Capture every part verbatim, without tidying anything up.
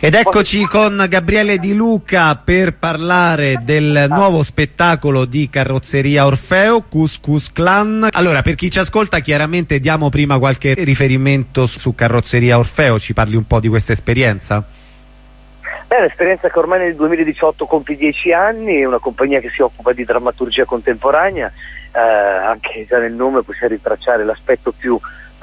Ed eccoci con Gabriele Di Luca per parlare del nuovo spettacolo di Carrozzeria Orfeo, Cus Cus Clan. Allora, per chi ci ascolta, chiaramente diamo prima qualche riferimento su Carrozzeria Orfeo, ci parli un po' di questa esperienza? È un'esperienza che ormai nel duemiladiciotto compie dieci anni, è una compagnia che si occupa di drammaturgia contemporanea, eh, anche già nel nome possiamo ritracciare l'aspetto più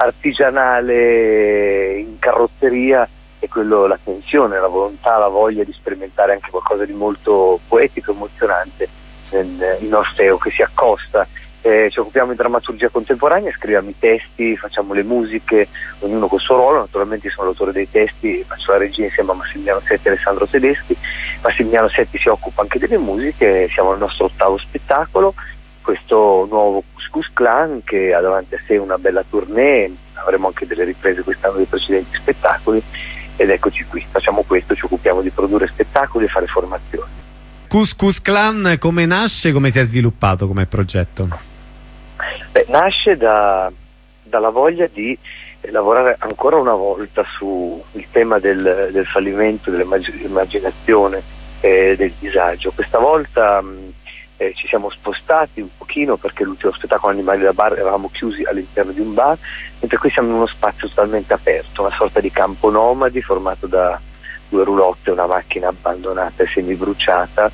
artigianale in carrozzeria, e quello, la tensione, la volontà, la voglia di sperimentare anche qualcosa di molto poetico, emozionante in, in Orfeo, che si accosta. Eh, ci occupiamo di drammaturgia contemporanea, scriviamo i testi, facciamo le musiche, ognuno col suo ruolo. Naturalmente io sono l'autore dei testi, faccio la regia insieme a Massimiliano Setti e Alessandro Tedeschi. Massimiliano Setti si occupa anche delle musiche. Siamo al nostro ottavo spettacolo, questo nuovo Cus Cus Clan, che ha davanti a sé una bella tournée. Avremo anche delle riprese quest'anno dei precedenti spettacoli. Ed eccoci qui, facciamo questo, ci occupiamo di produrre spettacoli e fare formazioni. Cus Cus Clan come nasce, come si è sviluppato come progetto? Beh, nasce da, dalla voglia di lavorare ancora una volta sul tema del, del fallimento, dell'immaginazione e del disagio. Questa volta mh, eh, ci siamo spostati un pochino, perché l'ultimo spettacolo Animali da Bar eravamo chiusi all'interno di un bar, mentre qui siamo in uno spazio totalmente aperto, una sorta di campo nomadi formato da due roulotte e una macchina abbandonata e semibruciata,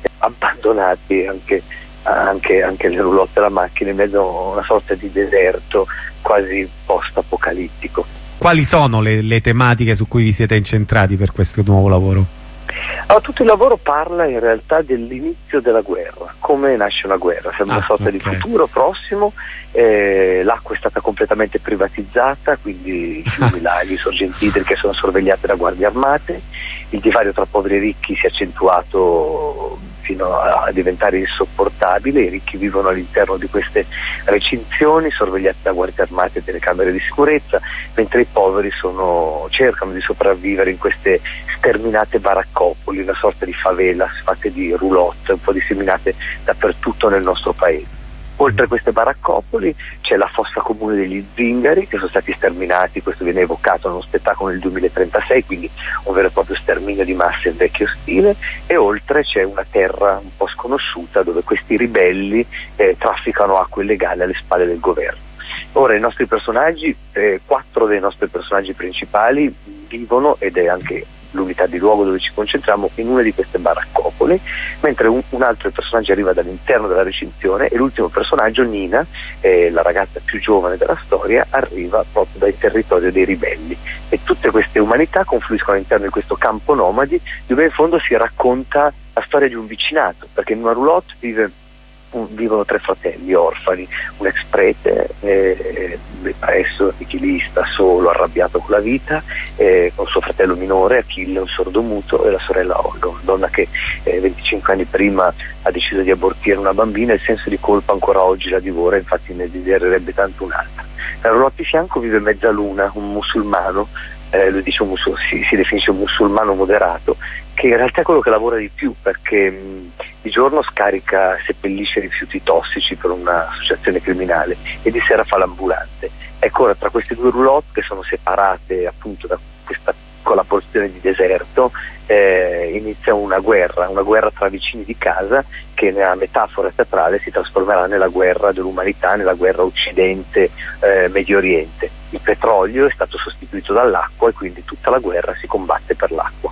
abbandonati anche, anche, anche le roulotte e la macchina in mezzo a una sorta di deserto quasi post-apocalittico. Quali sono le, le tematiche su cui vi siete incentrati per questo nuovo lavoro? Allora, tutto il lavoro parla in realtà dell'inizio della guerra, come nasce una guerra. Siamo ah, una sorta okay. di futuro prossimo, eh, l'acqua è stata completamente privatizzata, quindi i fiumi, laghi, sorgenti idriche sono sorvegliate da guardie armate, il divario tra poveri e ricchi si è accentuato fino a diventare insopportabile. I ricchi vivono all'interno di queste recinzioni sorvegliate da guardie armate e telecamere di sicurezza, mentre i poveri sono, cercano di sopravvivere in queste sterminate baraccopoli, una sorta di favelas fatte di roulotte un po' disseminate dappertutto nel nostro paese. Oltre a queste baraccopoli c'è la fossa comune degli zingari, che sono stati sterminati. Questo viene evocato nello spettacolo nel duemilatrentasei, quindi un vero e proprio sterminio di massa in vecchio stile. E oltre c'è una terra un po' sconosciuta dove questi ribelli eh, trafficano acqua illegale alle spalle del governo. Ora i nostri personaggi, eh, quattro dei nostri personaggi principali vivono, ed è anche l'unità di luogo dove ci concentriamo, in una di queste baraccopoli, mentre un, un altro personaggio arriva dall'interno della recinzione, e l'ultimo personaggio, Nina, eh, la ragazza più giovane della storia, arriva proprio dal territorio dei ribelli, e tutte queste umanità confluiscono all'interno di questo campo nomadi, dove in fondo si racconta la storia di un vicinato, perché in una roulotte vive vivono tre fratelli orfani, un ex prete, eh, depresso, nichilista, solo, arrabbiato con la vita, eh, con suo fratello minore Achille, un sordomuto, e la sorella Olga, una donna che eh, venticinque anni prima ha deciso di abortire una bambina, e il senso di colpa ancora oggi la divora, infatti ne desidererebbe tanto un'altra. Nella roulotte di fianco vive Mezzaluna, un musulmano, eh, lui dice un musul- si, si definisce un musulmano moderato, che in realtà è quello che lavora di più, perché mh, di giorno scarica, seppellisce rifiuti tossici per un'associazione criminale, e di sera fa l'ambulante. Ecco, ora tra queste due roulotte, che sono separate appunto da questa piccola porzione di deserto, eh, inizia una guerra, una guerra tra vicini di casa, che nella metafora teatrale si trasformerà nella guerra dell'umanità, nella guerra Occidente-Medio Oriente. Il petrolio è stato sostituito dall'acqua, e quindi tutta la guerra si combatte per l'acqua.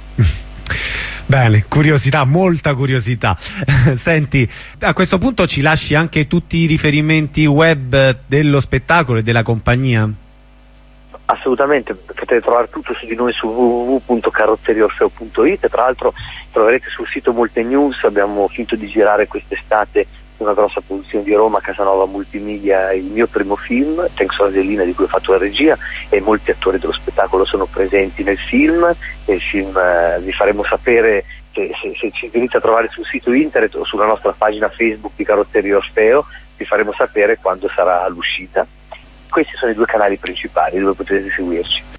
Bene, curiosità, molta curiosità. Senti, a questo punto ci lasci anche tutti i riferimenti web dello spettacolo e della compagnia? Assolutamente, potete trovare tutto su di noi su w w w punto carrozzeriaorfeo punto it. Tra l'altro troverete sul sito molte news. Abbiamo finito di girare quest'estate una grossa produzione di Roma, Casanova Multimedia, il mio primo film, Tengo Sorellina, di cui ho fatto la regia, e molti attori dello spettacolo sono presenti nel film. E il film eh, vi faremo sapere, che se, se ci venite a trovare sul sito internet o sulla nostra pagina Facebook di Carrozzeria Orfeo, vi faremo sapere quando sarà l'uscita. Questi sono i due canali principali dove potete seguirci.